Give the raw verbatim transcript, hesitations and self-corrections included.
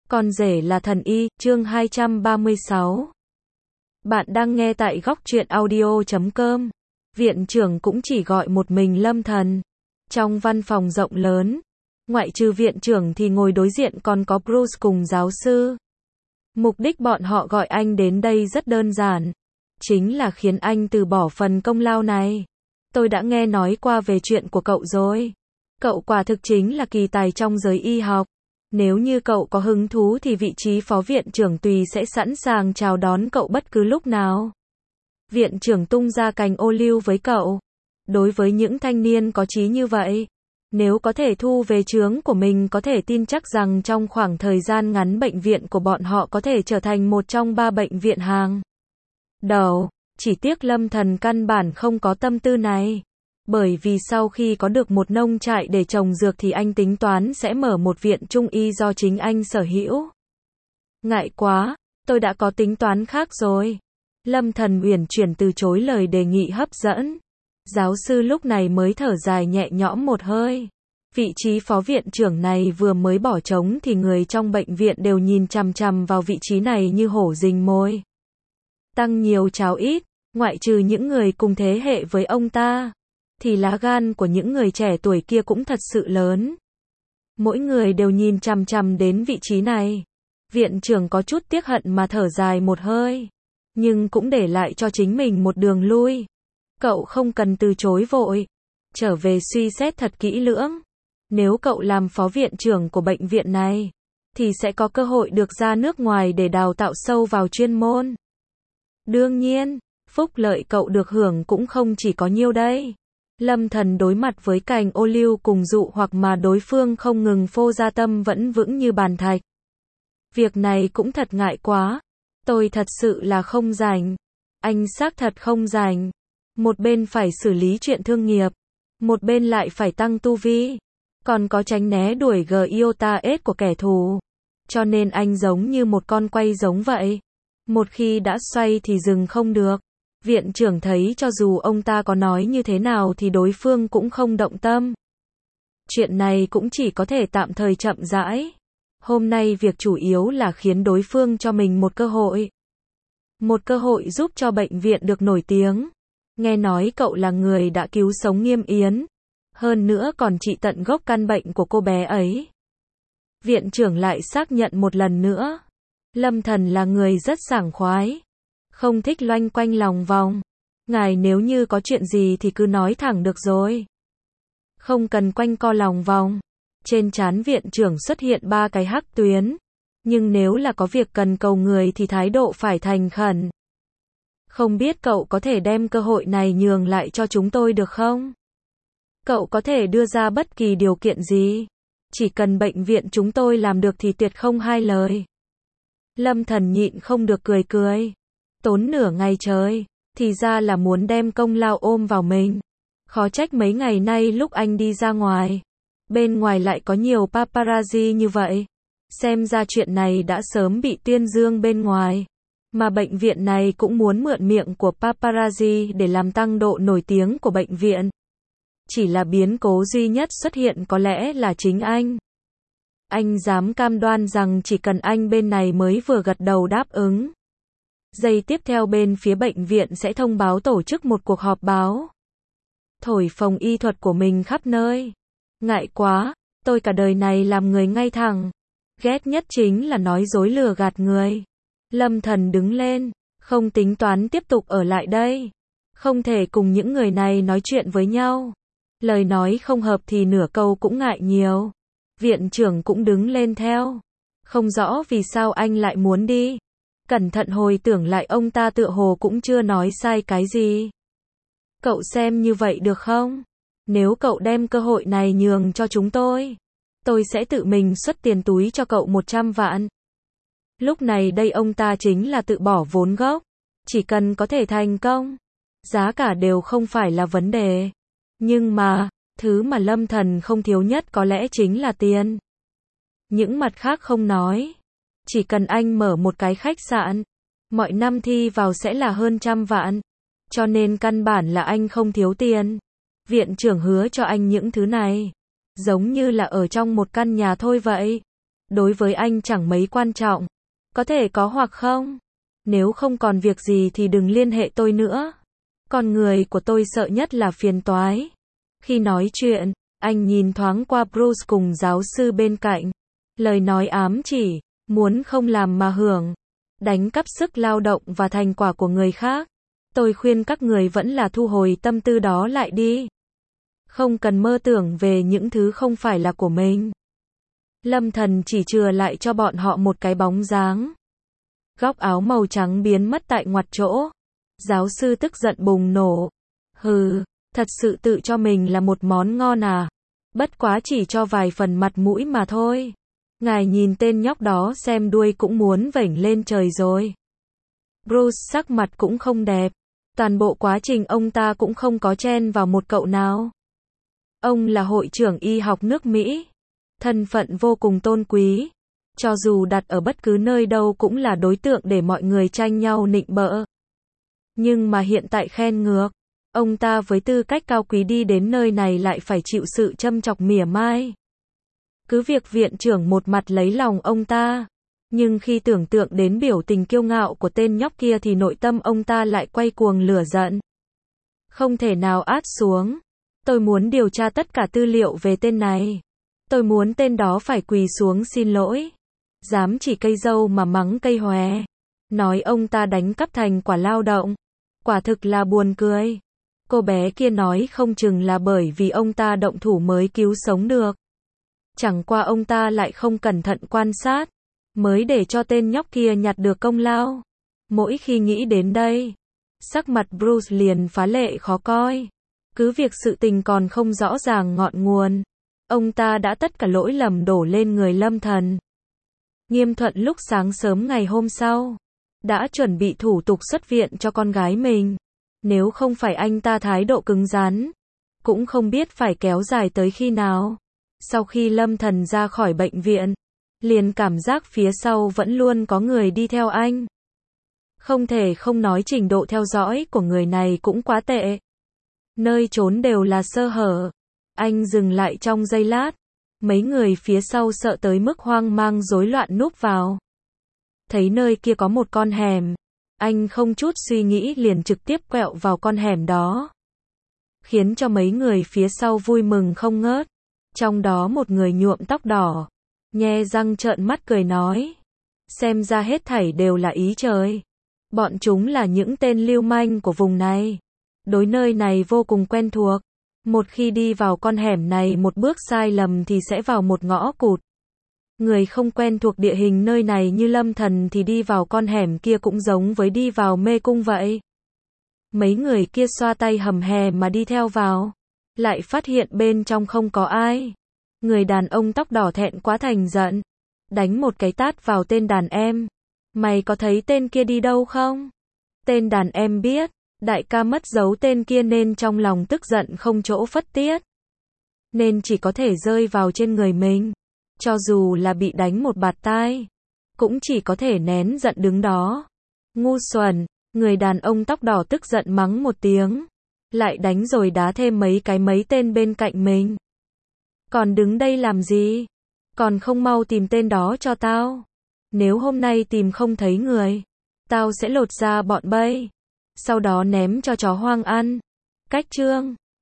Con rể là thần y, chương hai trăm ba mươi sáu. Bạn đang nghe tại góc truyện audio chấm com. Viện trưởng cũng chỉ gọi một mình Lâm Thần. Trong văn phòng rộng lớn, ngoại trừ viện trưởng thì ngồi đối diện còn có Bruce cùng giáo sư. Mục đích bọn họ gọi anh đến đây rất đơn giản. Chính là khiến anh từ bỏ phần công lao này. Tôi đã nghe nói qua về chuyện của cậu rồi. Cậu quả thực chính là kỳ tài trong giới y học. Nếu như cậu có hứng thú thì vị trí phó viện trưởng tùy sẽ sẵn sàng chào đón cậu bất cứ lúc nào. Viện trưởng tung ra cành ô liu với cậu. Đối với những thanh niên có chí như vậy, nếu có thể thu về trướng của mình có thể tin chắc rằng trong khoảng thời gian ngắn bệnh viện của bọn họ có thể trở thành một trong ba bệnh viện hàng đầu. Chỉ tiếc Lâm Thần căn bản không có tâm tư này. Bởi vì sau khi có được một nông trại để trồng dược thì anh tính toán sẽ mở một viện trung y do chính anh sở hữu. Ngại quá, tôi đã có tính toán khác rồi. Lâm Thần uyển chuyển từ chối lời đề nghị hấp dẫn. Giáo sư lúc này mới thở dài nhẹ nhõm một hơi. Vị trí phó viện trưởng này vừa mới bỏ trống thì người trong bệnh viện đều nhìn chằm chằm vào vị trí này như hổ rình mồi. Tăng nhiều cháo ít, ngoại trừ những người cùng thế hệ với ông ta, thì lá gan của những người trẻ tuổi kia cũng thật sự lớn. Mỗi người đều nhìn chằm chằm đến vị trí này. Viện trưởng có chút tiếc hận mà thở dài một hơi, nhưng cũng để lại cho chính mình một đường lui. Cậu không cần từ chối vội, trở về suy xét thật kỹ lưỡng. Nếu cậu làm phó viện trưởng của bệnh viện này, thì sẽ có cơ hội được ra nước ngoài để đào tạo sâu vào chuyên môn. Đương nhiên, phúc lợi cậu được hưởng cũng không chỉ có nhiêu đây. Lâm Thần đối mặt với cành ô liu cùng dụ hoặc mà đối phương không ngừng phô ra tâm vẫn vững như bàn thạch. Việc này cũng thật ngại quá. Tôi thật sự là không rảnh. Anh xác thật không rảnh. Một bên phải xử lý chuyện thương nghiệp, một bên lại phải tăng tu vi, còn có tránh né đuổi Giota S của kẻ thù. Cho nên anh giống như một con quay giống vậy. Một khi đã xoay thì dừng không được. Viện trưởng thấy cho dù ông ta có nói như thế nào thì đối phương cũng không động tâm. Chuyện này cũng chỉ có thể tạm thời chậm rãi. Hôm nay việc chủ yếu là khiến đối phương cho mình một cơ hội. Một cơ hội giúp cho bệnh viện được nổi tiếng. Nghe nói cậu là người đã cứu sống Nghiêm Yến. Hơn nữa còn trị tận gốc căn bệnh của cô bé ấy. Viện trưởng lại xác nhận một lần nữa. Lâm Thần là người rất sảng khoái. Không thích loanh quanh lòng vòng. Ngài nếu như có chuyện gì thì cứ nói thẳng được rồi. Không cần quanh co lòng vòng. Trên trán viện trưởng xuất hiện ba cái hắc tuyến. Nhưng nếu là có việc cần cầu người thì thái độ phải thành khẩn. Không biết cậu có thể đem cơ hội này nhường lại cho chúng tôi được không? Cậu có thể đưa ra bất kỳ điều kiện gì. Chỉ cần bệnh viện chúng tôi làm được thì tuyệt không hai lời. Lâm Thần nhịn không được cười cười. Tốn nửa ngày trời, thì ra là muốn đem công lao ôm vào mình. Khó trách mấy ngày nay lúc anh đi ra ngoài, bên ngoài lại có nhiều paparazzi như vậy. Xem ra chuyện này đã sớm bị tuyên dương bên ngoài. Mà bệnh viện này cũng muốn mượn miệng của paparazzi để làm tăng độ nổi tiếng của bệnh viện. Chỉ là biến cố duy nhất xuất hiện có lẽ là chính anh. Anh dám cam đoan rằng chỉ cần anh bên này mới vừa gật đầu đáp ứng. Giây tiếp theo bên phía bệnh viện sẽ thông báo tổ chức một cuộc họp báo. Thổi phồng y thuật của mình khắp nơi. Ngại quá, tôi cả đời này làm người ngay thẳng. Ghét nhất chính là nói dối lừa gạt người. Lâm Thần đứng lên, không tính toán tiếp tục ở lại đây. Không thể cùng những người này nói chuyện với nhau. Lời nói không hợp thì nửa câu cũng ngại nhiều. Viện trưởng cũng đứng lên theo. Không rõ vì sao anh lại muốn đi. Cẩn thận hồi tưởng lại ông ta tựa hồ cũng chưa nói sai cái gì. Cậu xem như vậy được không? Nếu cậu đem cơ hội này nhường cho chúng tôi, tôi sẽ tự mình xuất tiền túi cho cậu một trăm vạn. Lúc này đây ông ta chính là tự bỏ vốn gốc. Chỉ cần có thể thành công, giá cả đều không phải là vấn đề. Nhưng mà, thứ mà Lâm Thần không thiếu nhất có lẽ chính là tiền. Những mặt khác không nói. Chỉ cần anh mở một cái khách sạn, mọi năm thi vào sẽ là hơn trăm vạn. Cho nên căn bản là anh không thiếu tiền. Viện trưởng hứa cho anh những thứ này. Giống như là ở trong một căn nhà thôi vậy. đối với anh chẳng mấy quan trọng. Có thể có hoặc không. Nếu không còn việc gì thì đừng liên hệ tôi nữa. Con người của tôi sợ nhất là phiền toái. Khi nói chuyện, anh nhìn thoáng qua Bruce cùng giáo sư bên cạnh. Lời nói ám chỉ, muốn không làm mà hưởng. Đánh cắp sức lao động và thành quả của người khác. Tôi khuyên các người vẫn là thu hồi tâm tư đó lại đi. Không cần mơ tưởng về những thứ không phải là của mình. Lâm Thần chỉ chừa lại cho bọn họ một cái bóng dáng. Góc áo màu trắng biến mất tại ngoặt chỗ. Giáo sư tức giận bùng nổ. Hừ, thật sự tự cho mình là một món ngon à. Bất quá chỉ cho vài phần mặt mũi mà thôi. Ngài nhìn tên nhóc đó xem đuôi cũng muốn vểnh lên trời rồi. Bruce sắc mặt cũng không đẹp. Toàn bộ quá trình ông ta cũng không có chen vào một cậu nào. Ông là hội trưởng y học nước Mỹ. Thân phận vô cùng tôn quý. Cho dù đặt ở bất cứ nơi đâu cũng là đối tượng để mọi người tranh nhau nịnh bợ. Nhưng mà hiện tại khen ngược. Ông ta với tư cách cao quý đi đến nơi này lại phải chịu sự châm chọc mỉa mai. Cứ việc viện trưởng một mặt lấy lòng ông ta. Nhưng khi tưởng tượng đến biểu tình kiêu ngạo của tên nhóc kia thì nội tâm ông ta lại quay cuồng lửa giận. Không thể nào át xuống. Tôi muốn điều tra tất cả tư liệu về tên này. Tôi muốn tên đó phải quỳ xuống xin lỗi. Dám chỉ cây dâu mà mắng cây hòe. Nói ông ta đánh cắp thành quả lao động. Quả thực là buồn cười. Cô bé kia nói không chừng là bởi vì ông ta động thủ mới cứu sống được. Chẳng qua ông ta lại không cẩn thận quan sát. Mới để cho tên nhóc kia nhặt được công lao. Mỗi khi nghĩ đến đây, sắc mặt Bruce liền phá lệ khó coi. Cứ việc sự tình còn không rõ ràng ngọn nguồn. Ông ta đã tất cả lỗi lầm đổ lên người Lâm Thần. Nghiêm Thuận lúc sáng sớm ngày hôm sau, đã chuẩn bị thủ tục xuất viện cho con gái mình. Nếu không phải anh ta thái độ cứng rắn, cũng không biết phải kéo dài tới khi nào. Sau khi Lâm Thần ra khỏi bệnh viện, liền cảm giác phía sau vẫn luôn có người đi theo anh. Không thể không nói trình độ theo dõi của người này cũng quá tệ. Nơi trốn đều là sơ hở. Anh dừng lại trong giây lát. Mấy người phía sau sợ tới mức hoang mang rối loạn núp vào. Thấy nơi kia có một con hẻm. Anh không chút suy nghĩ liền trực tiếp quẹo vào con hẻm đó. Khiến cho mấy người phía sau vui mừng không ngớt. Trong đó một người nhuộm tóc đỏ. Nhe răng trợn mắt cười nói. Xem ra hết thảy đều là ý trời. Bọn chúng là những tên lưu manh của vùng này. Đối nơi này vô cùng quen thuộc. Một khi đi vào con hẻm này một bước sai lầm thì sẽ vào một ngõ cụt. Người không quen thuộc địa hình nơi này như Lâm Thần thì đi vào con hẻm kia cũng giống với đi vào mê cung vậy. Mấy người kia xoa tay hầm hè mà đi theo vào. Lại phát hiện bên trong không có ai. Người đàn ông tóc đỏ thẹn quá thành giận. Đánh một cái tát vào tên đàn em. Mày có thấy tên kia đi đâu không? Tên đàn em biết. Đại ca mất dấu tên kia nên trong lòng tức giận không chỗ phất tiết. Nên chỉ có thể rơi vào trên người mình. Cho dù là bị đánh một bạt tai. Cũng chỉ có thể nén giận đứng đó. Ngu xuẩn. Người đàn ông tóc đỏ tức giận mắng một tiếng. Lại đánh rồi đá thêm mấy cái mấy tên bên cạnh mình. Còn đứng đây làm gì? Còn không mau tìm tên đó cho tao. Nếu hôm nay tìm không thấy người, tao sẽ lột ra bọn bay. Sau đó ném cho chó hoang ăn. Cách chương